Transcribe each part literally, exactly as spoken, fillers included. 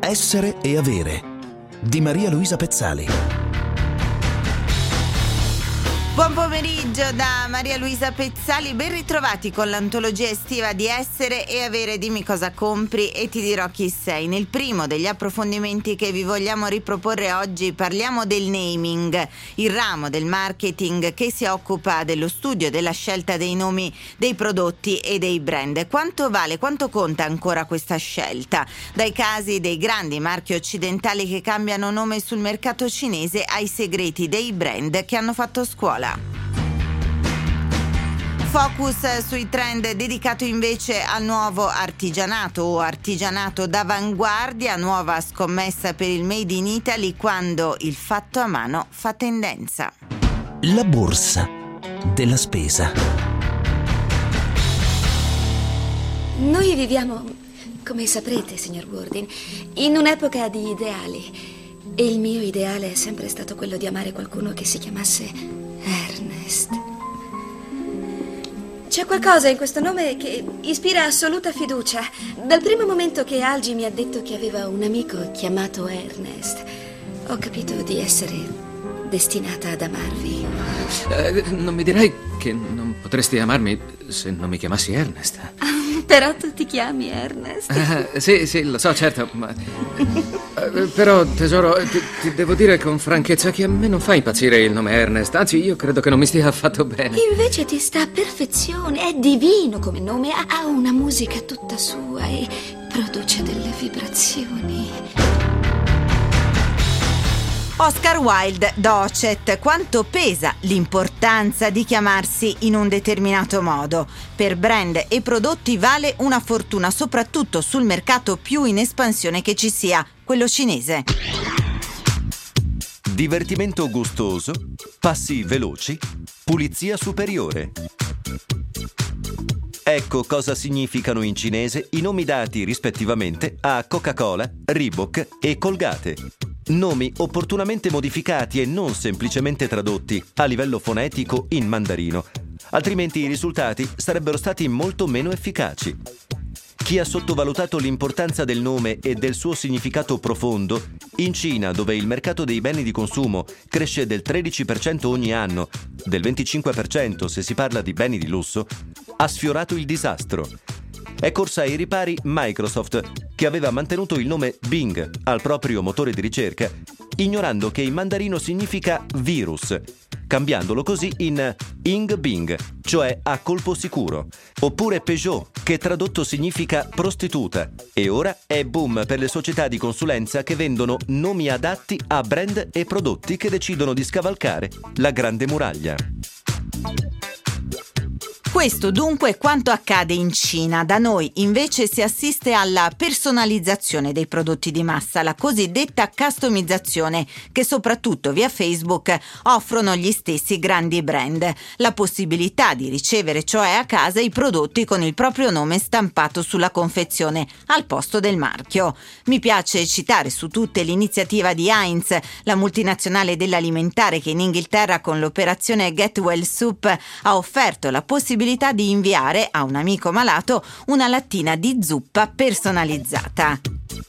Essere e avere di Maria Luisa Pezzali. Buon pomeriggio da Maria Luisa Pezzali, ben ritrovati con l'antologia estiva di Essere e Avere. Dimmi cosa compri e ti dirò chi sei. Nel primo degli approfondimenti che vi vogliamo riproporre oggi parliamo del naming, il ramo del marketing che si occupa dello studio della scelta dei nomi dei prodotti e dei brand. Quanto vale, quanto conta ancora questa scelta? Dai casi dei grandi marchi occidentali che cambiano nome sul mercato cinese ai segreti dei brand che hanno fatto scuola. Focus sui trend dedicato invece al nuovo artigianato o artigianato d'avanguardia, nuova scommessa per il Made in Italy quando il fatto a mano fa tendenza. La borsa della spesa. Noi viviamo, come saprete, signor Warden, in un'epoca di ideali. E il mio ideale è sempre stato quello di amare qualcuno che si chiamasse Ernest. C'è qualcosa in questo nome che ispira assoluta fiducia. Dal primo momento che Algie mi ha detto che aveva un amico chiamato Ernest, ho capito di essere destinata ad amarvi. Eh, non mi direi che non potresti amarmi se non mi chiamassi Ernest. Però tu ti chiami Ernest. Ah, sì, sì, lo so, certo, ma... eh, però, tesoro, ti, ti devo dire con franchezza che a me non fa impazzire il nome Ernest. Anzi, io credo che non mi stia affatto bene. Invece ti sta a perfezione. È divino come nome. Ha ha una musica tutta sua e produce delle vibrazioni. Oscar Wilde, Docet, quanto pesa l'importanza di chiamarsi in un determinato modo? Per brand e prodotti vale una fortuna, soprattutto sul mercato più in espansione che ci sia, quello cinese. Divertimento gustoso, passi veloci, pulizia superiore. Ecco cosa significano in cinese i nomi dati rispettivamente a Coca-Cola, Reebok e Colgate. Nomi opportunamente modificati e non semplicemente tradotti a livello fonetico in mandarino, altrimenti i risultati sarebbero stati molto meno efficaci. Chi ha sottovalutato l'importanza del nome e del suo significato profondo, in Cina, dove il mercato dei beni di consumo cresce del tredici per cento ogni anno, del venticinque per cento se si parla di beni di lusso, ha sfiorato il disastro. È corsa ai ripari Microsoft, che aveva mantenuto il nome Bing al proprio motore di ricerca, ignorando che in mandarino significa virus, cambiandolo così in Ing Bing, cioè a colpo sicuro. Oppure Peugeot, che tradotto significa prostituta, e ora è boom per le società di consulenza che vendono nomi adatti a brand e prodotti che decidono di scavalcare la Grande Muraglia. Questo dunque è quanto accade in Cina. Da noi invece si assiste alla personalizzazione dei prodotti di massa, la cosiddetta customizzazione, che soprattutto via Facebook offrono gli stessi grandi brand. La possibilità di ricevere cioè a casa i prodotti con il proprio nome stampato sulla confezione al posto del marchio. Mi piace citare su tutte l'iniziativa di Heinz, la multinazionale dell'alimentare che in Inghilterra con l'operazione Get Well Soup ha offerto la possibilità di inviare a un amico malato una lattina di zuppa personalizzata.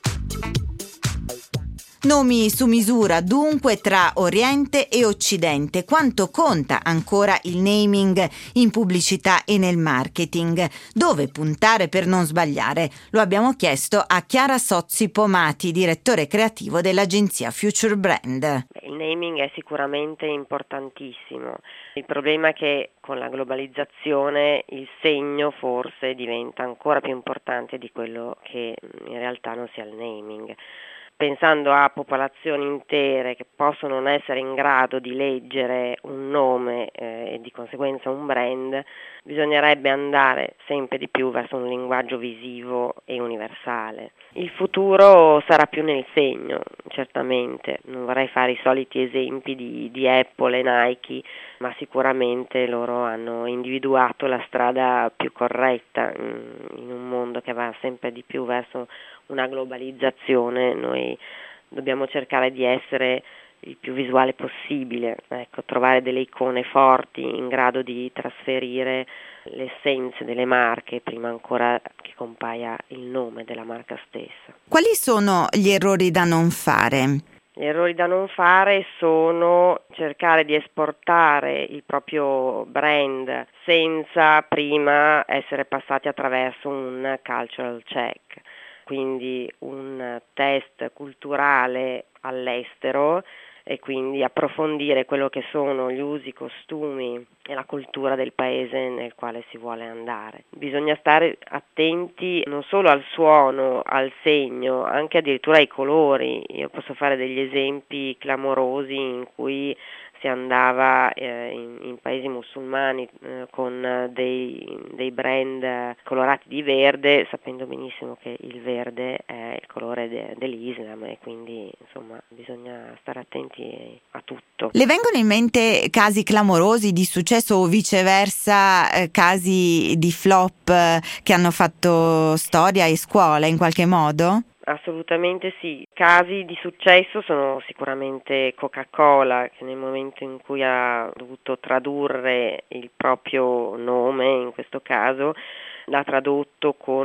Nomi su misura dunque tra Oriente e Occidente. Quanto conta ancora il naming in pubblicità e nel marketing? Dove puntare per non sbagliare? Lo abbiamo chiesto a Chiara Sozzi Pomati, direttore creativo dell'agenzia Future Brand. Il naming è sicuramente importantissimo. Il problema è che con la globalizzazione il segno forse diventa ancora più importante di quello che in realtà non sia il naming. Pensando a popolazioni intere che possono non essere in grado di leggere un nome eh, e di conseguenza un brand, bisognerebbe andare sempre di più verso un linguaggio visivo e universale. Il futuro sarà più nel segno, certamente. Non vorrei fare i soliti esempi di, di Apple e Nike, ma sicuramente loro hanno individuato la strada più corretta in, in un mondo che va sempre di più verso una globalizzazione. Noi dobbiamo cercare di essere il più visuale possibile, ecco, trovare delle icone forti in grado di trasferire le essenze delle marche prima ancora che compaia il nome della marca stessa. Quali sono gli errori da non fare? Gli errori da non fare sono cercare di esportare il proprio brand senza prima essere passati attraverso un cultural check, quindi un test culturale all'estero e quindi approfondire quello che sono gli usi, i costumi e la cultura del paese nel quale si vuole andare. Bisogna stare attenti non solo al suono, al segno, anche addirittura ai colori. Io posso fare degli esempi clamorosi in cui si andava eh, in, in paesi musulmani eh, con dei, dei brand colorati di verde, sapendo benissimo che il verde è il colore de, dell'Islam e quindi insomma bisogna stare attenti a tutto. Le vengono in mente casi clamorosi di successo o viceversa eh, casi di flop eh, che hanno fatto storia e scuola in qualche modo? Assolutamente sì. Casi di successo sono sicuramente Coca-Cola, che nel momento in cui ha dovuto tradurre il proprio nome, in questo caso, l'ha tradotto con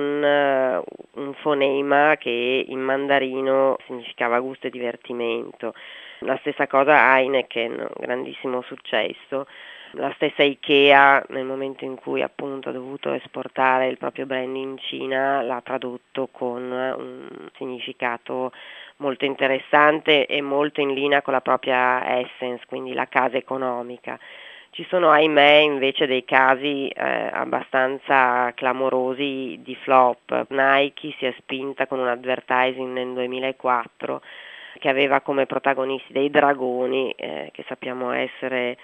un fonema che in mandarino significava gusto e divertimento. La stessa cosa Heineken, grandissimo successo. La stessa Ikea, nel momento in cui appunto ha dovuto esportare il proprio brand in Cina, l'ha tradotto con un significato molto interessante e molto in linea con la propria essence, quindi la casa economica. Ci sono, ahimè, invece dei casi eh, abbastanza clamorosi di flop. Nike si è spinta con un advertising nel duemilaquattro che aveva come protagonisti dei dragoni, eh, che sappiamo essere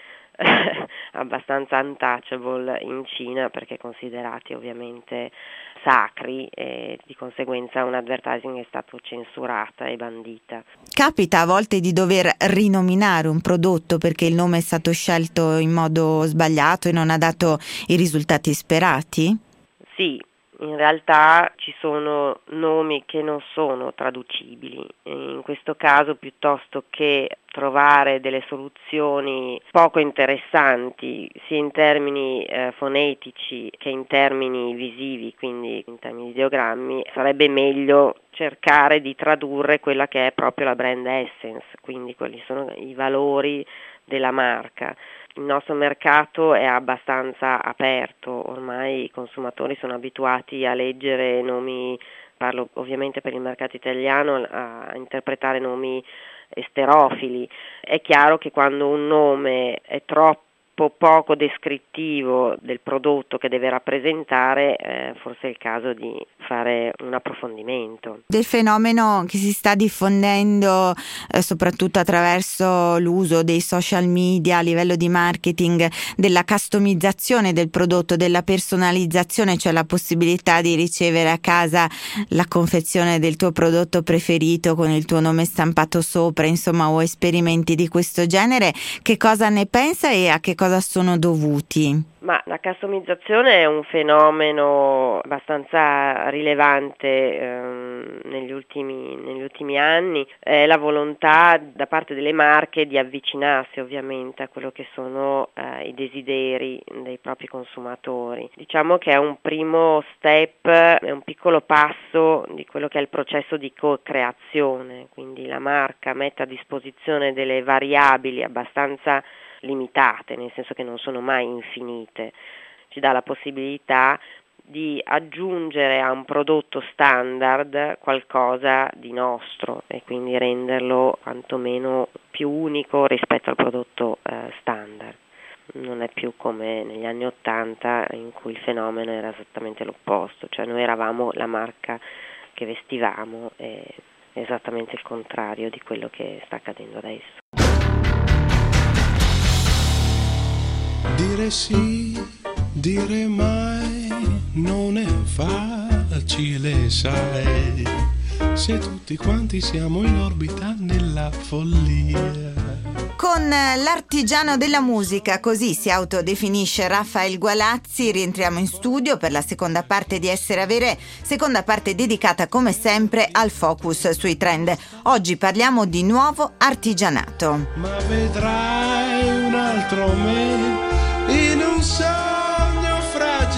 abbastanza untouchable in Cina perché considerati ovviamente sacri e di conseguenza un advertising è stato censurata e bandita. Capita a volte di dover rinominare un prodotto perché il nome è stato scelto in modo sbagliato e non ha dato i risultati sperati? Sì. In realtà ci sono nomi che non sono traducibili, in questo caso piuttosto che trovare delle soluzioni poco interessanti sia in termini eh, fonetici che in termini visivi, quindi in termini di ideogrammi, sarebbe meglio cercare di tradurre quella che è proprio la brand essence, quindi quelli sono i valori della marca. Il nostro mercato è abbastanza aperto, ormai i consumatori sono abituati a leggere nomi, parlo ovviamente per il mercato italiano, a interpretare nomi esterofili. È chiaro che quando un nome è troppo poco descrittivo del prodotto che deve rappresentare, eh, forse è il caso di fare un approfondimento. Del fenomeno che si sta diffondendo eh, soprattutto attraverso l'uso dei social media a livello di marketing, della customizzazione del prodotto, della personalizzazione, cioè la possibilità di ricevere a casa la confezione del tuo prodotto preferito con il tuo nome stampato sopra, insomma, o esperimenti di questo genere. Che cosa ne pensa e a che cosa sono dovuti? Ma la customizzazione è un fenomeno abbastanza rilevante ehm, negli ultimi, negli ultimi anni, è la volontà da parte delle marche di avvicinarsi ovviamente a quello che sono eh, i desideri dei propri consumatori. Diciamo che è un primo step, è un piccolo passo di quello che è il processo di co-creazione, quindi la marca mette a disposizione delle variabili abbastanza limitate, nel senso che non sono mai infinite, ci dà la possibilità di aggiungere a un prodotto standard qualcosa di nostro e quindi renderlo quantomeno più unico rispetto al prodotto eh, standard. Non è più come negli anni Ottanta in cui il fenomeno era esattamente l'opposto, cioè noi eravamo la marca che vestivamo e esattamente il contrario di quello che sta accadendo adesso. Dire sì, dire mai, non è facile, sai, se tutti quanti siamo in orbita nella follia. Con l'artigiano della musica, così si autodefinisce Raffaele Gualazzi, rientriamo in studio per la seconda parte di Essere Avere, seconda parte dedicata come sempre al focus sui trend. Oggi parliamo di nuovo artigianato. Ma vedrai un altro me in un sogno fragile.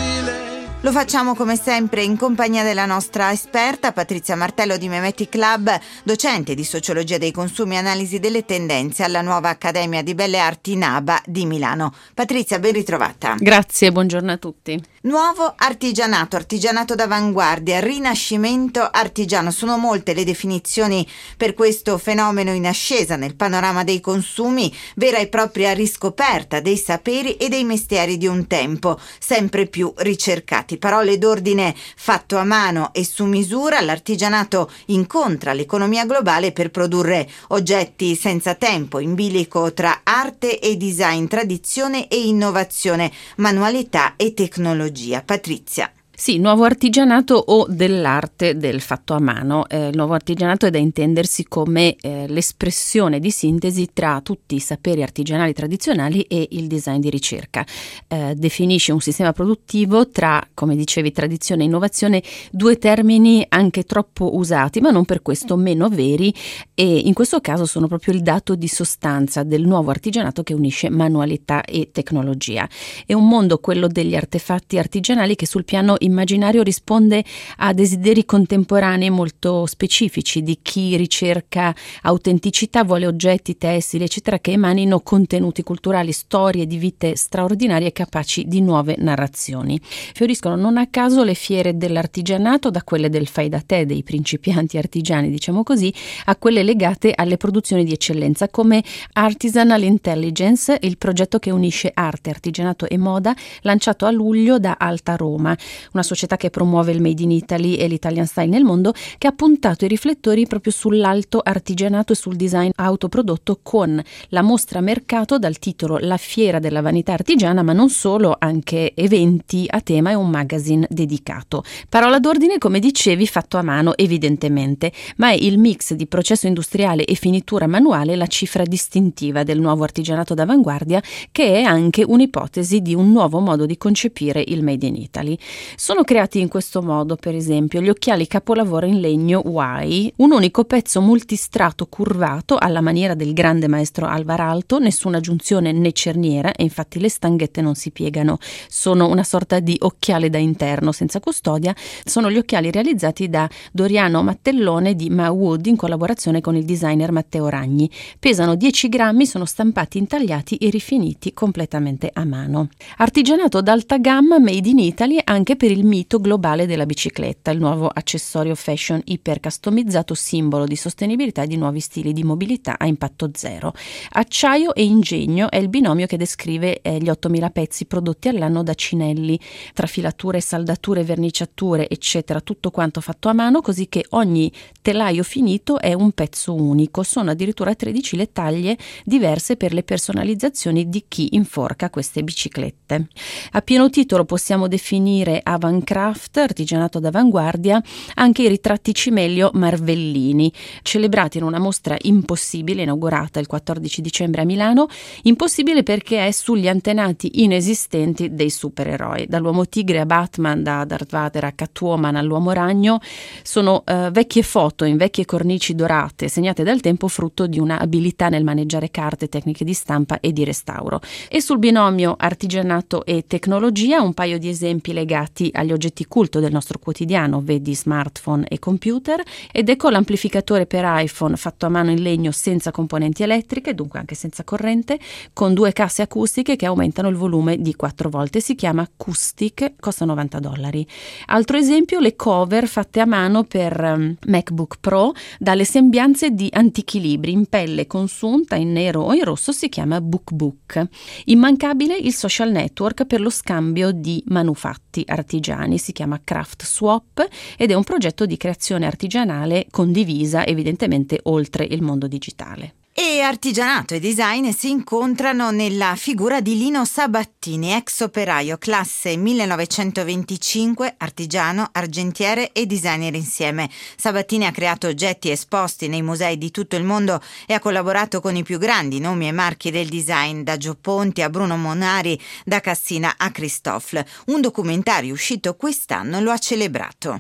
Lo facciamo come sempre in compagnia della nostra esperta Patrizia Martello di Memetic Club, docente di sociologia dei consumi e analisi delle tendenze alla nuova Accademia di Belle Arti NABA di Milano. Patrizia, ben ritrovata. Grazie, buongiorno a tutti. Nuovo artigianato, artigianato d'avanguardia, rinascimento artigiano, sono molte le definizioni per questo fenomeno in ascesa nel panorama dei consumi, vera e propria riscoperta dei saperi e dei mestieri di un tempo, sempre più ricercati. Parole d'ordine fatto a mano e su misura, l'artigianato incontra l'economia globale per produrre oggetti senza tempo, in bilico tra arte e design, tradizione e innovazione, manualità e tecnologia. Patrizia. Sì, nuovo artigianato o dell'arte del fatto a mano. Eh, il nuovo artigianato è da intendersi come eh, l'espressione di sintesi tra tutti i saperi artigianali tradizionali e il design di ricerca. Eh, definisce un sistema produttivo tra, come dicevi, tradizione e innovazione, due termini anche troppo usati, ma non per questo meno veri, e in questo caso sono proprio il dato di sostanza del nuovo artigianato che unisce manualità e tecnologia. È un mondo, quello degli artefatti artigianali, che sul piano immaginario risponde a desideri contemporanei molto specifici di chi ricerca autenticità, vuole oggetti, tessili, eccetera, che emanino contenuti culturali, storie di vite straordinarie capaci di nuove narrazioni. Fioriscono non a caso le fiere dell'artigianato, da quelle del fai da te, dei principianti artigiani, diciamo così, a quelle legate alle produzioni di eccellenza come Artisanal Intelligence, il progetto che unisce arte, artigianato e moda, lanciato a luglio da Alta Roma, una società che promuove il Made in Italy e l'Italian Style nel mondo, che ha puntato i riflettori proprio sull'alto artigianato e sul design autoprodotto con la mostra mercato dal titolo La Fiera della Vanità Artigiana, ma non solo, anche eventi a tema e un magazine dedicato. Parola d'ordine, come dicevi, fatto a mano evidentemente, ma è il mix di processo industriale e finitura manuale la cifra distintiva del nuovo artigianato d'avanguardia, che è anche un'ipotesi di un nuovo modo di concepire il Made in Italy. Sono creati in questo modo, per esempio, gli occhiali capolavoro in legno Y, un unico pezzo multistrato curvato alla maniera del grande maestro Alvar Aalto, nessuna giunzione né cerniera, e infatti le stanghette non si piegano, sono una sorta di occhiale da interno senza custodia. Sono gli occhiali realizzati da Doriano Mattellone di Ma Wood in collaborazione con il designer Matteo Ragni. Pesano dieci grammi, sono stampati, intagliati e rifiniti completamente a mano. Artigianato d'alta gamma Made in Italy anche per il mito globale della bicicletta, il nuovo accessorio fashion iper customizzato, simbolo di sostenibilità e di nuovi stili di mobilità a impatto zero. Acciaio e ingegno è il binomio che descrive eh, gli ottomila pezzi prodotti all'anno da Cinelli, tra filature, saldature, verniciature, eccetera, tutto quanto fatto a mano, così che ogni telaio finito è un pezzo unico. Sono addirittura tredici le taglie diverse per le personalizzazioni di chi inforca queste biciclette. A pieno titolo possiamo definire Avancraft, artigianato d'avanguardia, anche i ritratti cimelio Marvellini, celebrati in una mostra impossibile inaugurata il quattordici dicembre a Milano. Impossibile perché è sugli antenati inesistenti dei supereroi, dall'uomo tigre a Batman, da Darth Vader a Catwoman all'uomo ragno. Sono uh, vecchie foto in vecchie cornici dorate, segnate dal tempo, frutto di una abilità nel maneggiare carte, tecniche di stampa e di restauro. E sul binomio artigianato e tecnologia un paio di esempi legati agli oggetti culto del nostro quotidiano, vedi smartphone e computer, ed ecco l'amplificatore per iPhone fatto a mano in legno senza componenti elettriche, dunque anche senza corrente, con due casse acustiche che aumentano il volume di quattro volte, si chiama Acoustic, costa novanta dollari. Altro esempio, le cover fatte a mano per um, MacBook Pro dalle sembianze di antichi libri in pelle consunta, in nero o in rosso, si chiama BookBook. Immancabile il social network per lo scambio di manufatti artigiani, si chiama Craft Swap ed è un progetto di creazione artigianale condivisa evidentemente oltre il mondo digitale. E artigianato e design si incontrano nella figura di Lino Sabattini, ex operaio, classe millenovecentoventicinque, artigiano, argentiere e designer insieme. Sabattini ha creato oggetti esposti nei musei di tutto il mondo e ha collaborato con i più grandi nomi e marchi del design, da Gio Ponti a Bruno Monari, da Cassina a Christophe. Un documentario uscito quest'anno lo ha celebrato.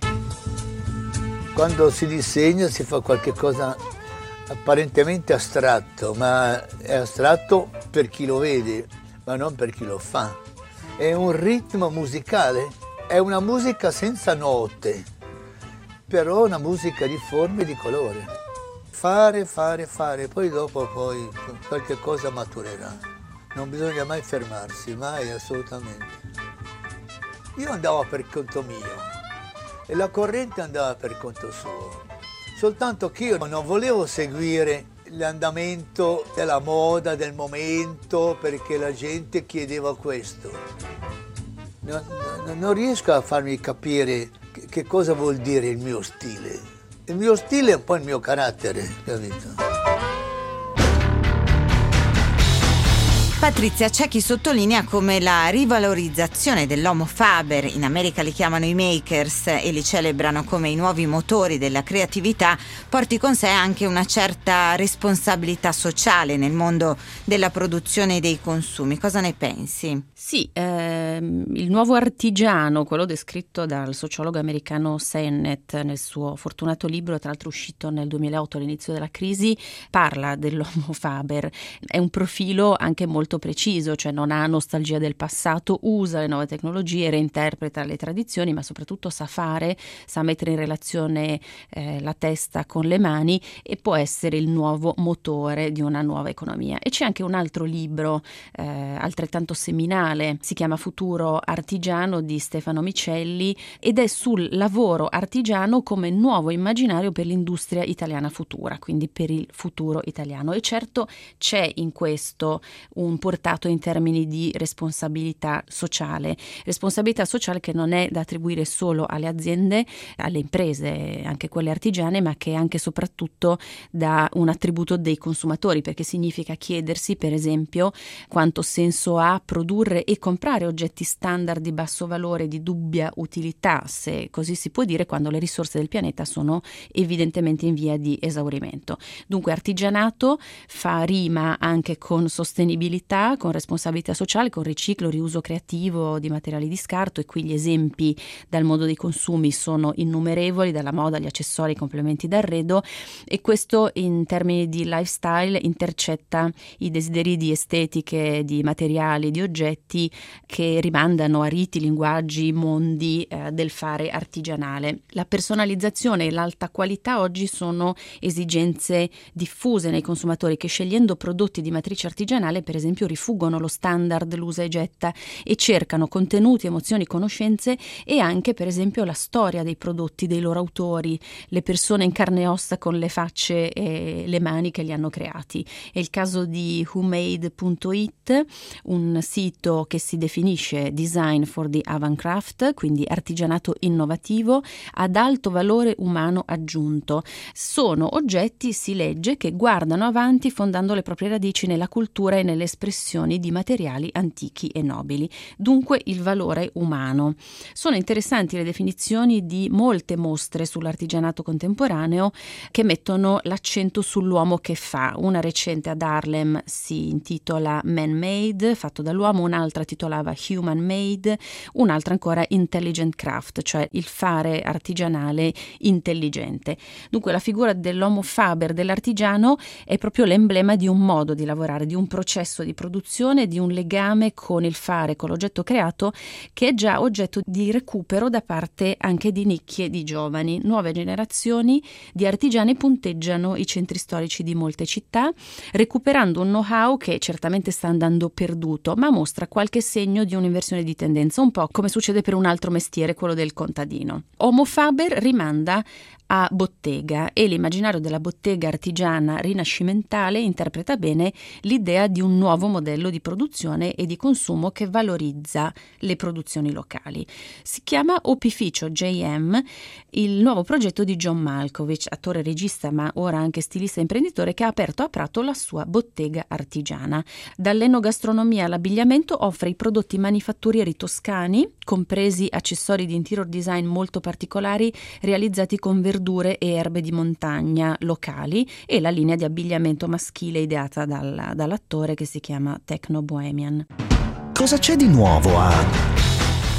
Quando si disegna si fa qualche cosa apparentemente astratto, ma è astratto per chi lo vede, ma non per chi lo fa. È un ritmo musicale, è è una musica senza note, però una musica di forme e di colore. Fare, fare, fare, poi dopo poi qualche cosa maturerà. Non bisogna mai fermarsi, mai, assolutamente. Io andavo per conto mio e la corrente andava per conto suo. Soltanto che io non volevo seguire l'andamento della moda, del momento, perché la gente chiedeva questo. Non, non riesco a farmi capire che, che cosa vuol dire il mio stile. Il mio stile è un po' il mio carattere, capito? Patrizia Cecchi sottolinea come la rivalorizzazione dell'homo faber, in America li chiamano i makers e li celebrano come i nuovi motori della creatività, porti con sé anche una certa responsabilità sociale nel mondo della produzione e dei consumi. Cosa ne pensi? Sì, ehm, il nuovo artigiano, quello descritto dal sociologo americano Sennett nel suo fortunato libro, tra l'altro uscito nel duemilaotto all'inizio della crisi, parla dell'homo faber. È un profilo anche molto preciso, cioè non ha nostalgia del passato, usa le nuove tecnologie, reinterpreta le tradizioni, ma soprattutto sa fare, sa mettere in relazione eh, la testa con le mani e può essere il nuovo motore di una nuova economia. E c'è anche un altro libro eh, altrettanto seminale, si chiama Futuro artigiano di Stefano Micelli ed è sul lavoro artigiano come nuovo immaginario per l'industria italiana futura, quindi per il futuro italiano. E certo c'è in questo un portato in termini di responsabilità sociale, responsabilità sociale che non è da attribuire solo alle aziende, alle imprese, anche quelle artigiane, ma che è anche e soprattutto da un attributo dei consumatori, perché significa chiedersi, per esempio, quanto senso ha produrre e comprare oggetti standard di basso valore, di dubbia utilità, se così si può dire, quando le risorse del pianeta sono evidentemente in via di esaurimento. Dunque artigianato fa rima anche con sostenibilità, con responsabilità sociale, con riciclo, riuso creativo di materiali di scarto, e qui gli esempi dal mondo dei consumi sono innumerevoli, dalla moda agli accessori, ai complementi d'arredo, e questo in termini di lifestyle intercetta i desideri di estetiche, di materiali, di oggetti che rimandano a riti, linguaggi, mondi eh, del fare artigianale. La personalizzazione e l'alta qualità oggi sono esigenze diffuse nei consumatori che, scegliendo prodotti di matrice artigianale, per esempio, rifuggono lo standard, l'usa e getta, e cercano contenuti, emozioni, conoscenze e anche, per esempio, la storia dei prodotti, dei loro autori, le persone in carne e ossa con le facce e le mani che li hanno creati. È il caso di who made punto it, un sito che si definisce design for the avant-craft, quindi artigianato innovativo ad alto valore umano aggiunto. Sono oggetti, si legge, che guardano avanti fondando le proprie radici nella cultura e nelle espressioni di materiali antichi e nobili, dunque il valore umano. Sono interessanti le definizioni di molte mostre sull'artigianato contemporaneo che mettono l'accento sull'uomo che fa. Una recente ad Harlem si intitola Man-Made, fatto dall'uomo, un'altra titolava Human-Made, un'altra ancora Intelligent Craft, cioè il fare artigianale intelligente. Dunque la figura dell'homo faber, dell'artigiano, è proprio l'emblema di un modo di lavorare, di un processo di produzione, di un legame con il fare, con l'oggetto creato, che è già oggetto di recupero da parte anche di nicchie di giovani. Nuove generazioni di artigiani punteggiano i centri storici di molte città, recuperando un know-how che certamente sta andando perduto, ma mostra qualche segno di un'inversione di tendenza, un po' come succede per un altro mestiere, quello del contadino. Homo faber rimanda a bottega e l'immaginario della bottega artigiana rinascimentale interpreta bene l'idea di un nuovo modello di produzione e di consumo che valorizza le produzioni locali. Si chiama Opificio J M, il nuovo progetto di John Malkovich, attore regista ma ora anche stilista e imprenditore, che ha aperto a Prato la sua bottega artigiana. Dall'enogastronomia all'abbigliamento offre i prodotti manifatturieri toscani, compresi accessori di interior design molto particolari realizzati con verdure e erbe di montagna locali, e la linea di abbigliamento maschile ideata dal, dall'attore, che si chiama Techno Bohemian. Cosa c'è di nuovo a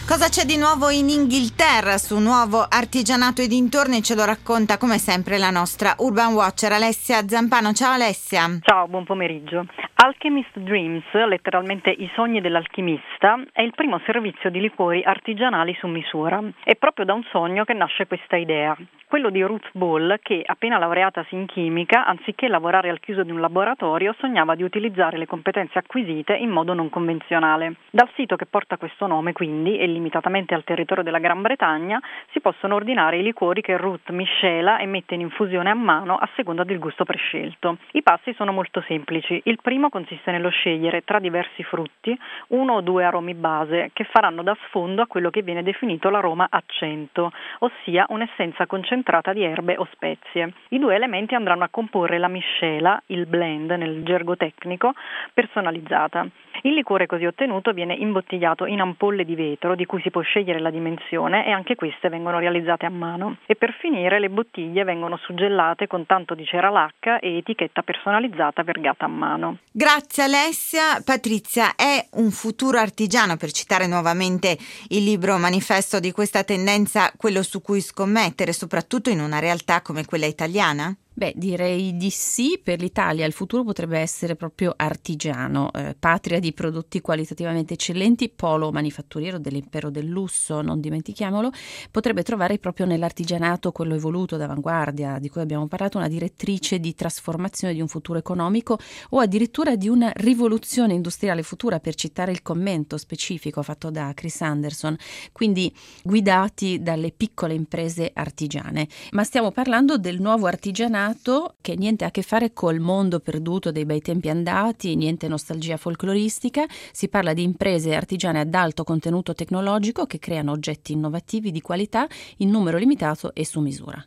Cosa c'è di nuovo in Inghilterra su nuovo artigianato e dintorni? Ce lo racconta come sempre la nostra Urban Watcher Alessia Zampano. Ciao Alessia. Ciao, buon pomeriggio. Alchemist Dreams, letteralmente i sogni dell'alchimista, è il primo servizio di liquori artigianali su misura. È proprio da un sogno che nasce questa idea, quello di Ruth Ball, che appena laureatasi in chimica, anziché lavorare al chiuso di un laboratorio, sognava di utilizzare le competenze acquisite in modo non convenzionale. Dal sito che porta questo nome, quindi, e limitatamente al territorio della Gran Bretagna, si possono ordinare i liquori che Ruth miscela e mette in infusione a mano a seconda del gusto prescelto. I passi sono molto semplici. Il primo consiste nello scegliere tra diversi frutti uno o due aromi base che faranno da sfondo a quello che viene definito l'aroma accento, ossia un'essenza concentrata di erbe o spezie. I due elementi andranno a comporre la miscela, il blend nel gergo tecnico, personalizzata. Il liquore così ottenuto viene imbottigliato in ampolle di vetro di cui si può scegliere la dimensione e anche queste vengono realizzate a mano. E per finire le bottiglie vengono suggellate con tanto di cera lacca e etichetta personalizzata vergata a mano. Grazie Alessia. Patrizia, è un futuro artigiano, per citare nuovamente il libro manifesto di questa tendenza, quello su cui scommettere, soprattutto in una realtà come quella italiana? Beh, direi di sì. Per l'Italia il futuro potrebbe essere proprio artigiano, eh, patria di prodotti qualitativamente eccellenti, polo manifatturiero dell'impero del lusso, non dimentichiamolo, potrebbe trovare proprio nell'artigianato, quello evoluto d'avanguardia di cui abbiamo parlato, una direttrice di trasformazione di un futuro economico o addirittura di una rivoluzione industriale futura, per citare il commento specifico fatto da Chris Anderson, quindi guidati dalle piccole imprese artigiane. Ma stiamo parlando del nuovo artigianato che niente ha a che fare col mondo perduto dei bei tempi andati, niente nostalgia folcloristica. Si parla di imprese artigiane ad alto contenuto tecnologico che creano oggetti innovativi di qualità in numero limitato e su misura.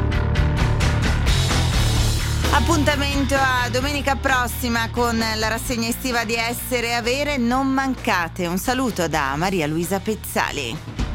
Appuntamento a domenica prossima con la rassegna estiva di Essere e Avere. Non mancate. Un saluto da Maria Luisa Pezzali.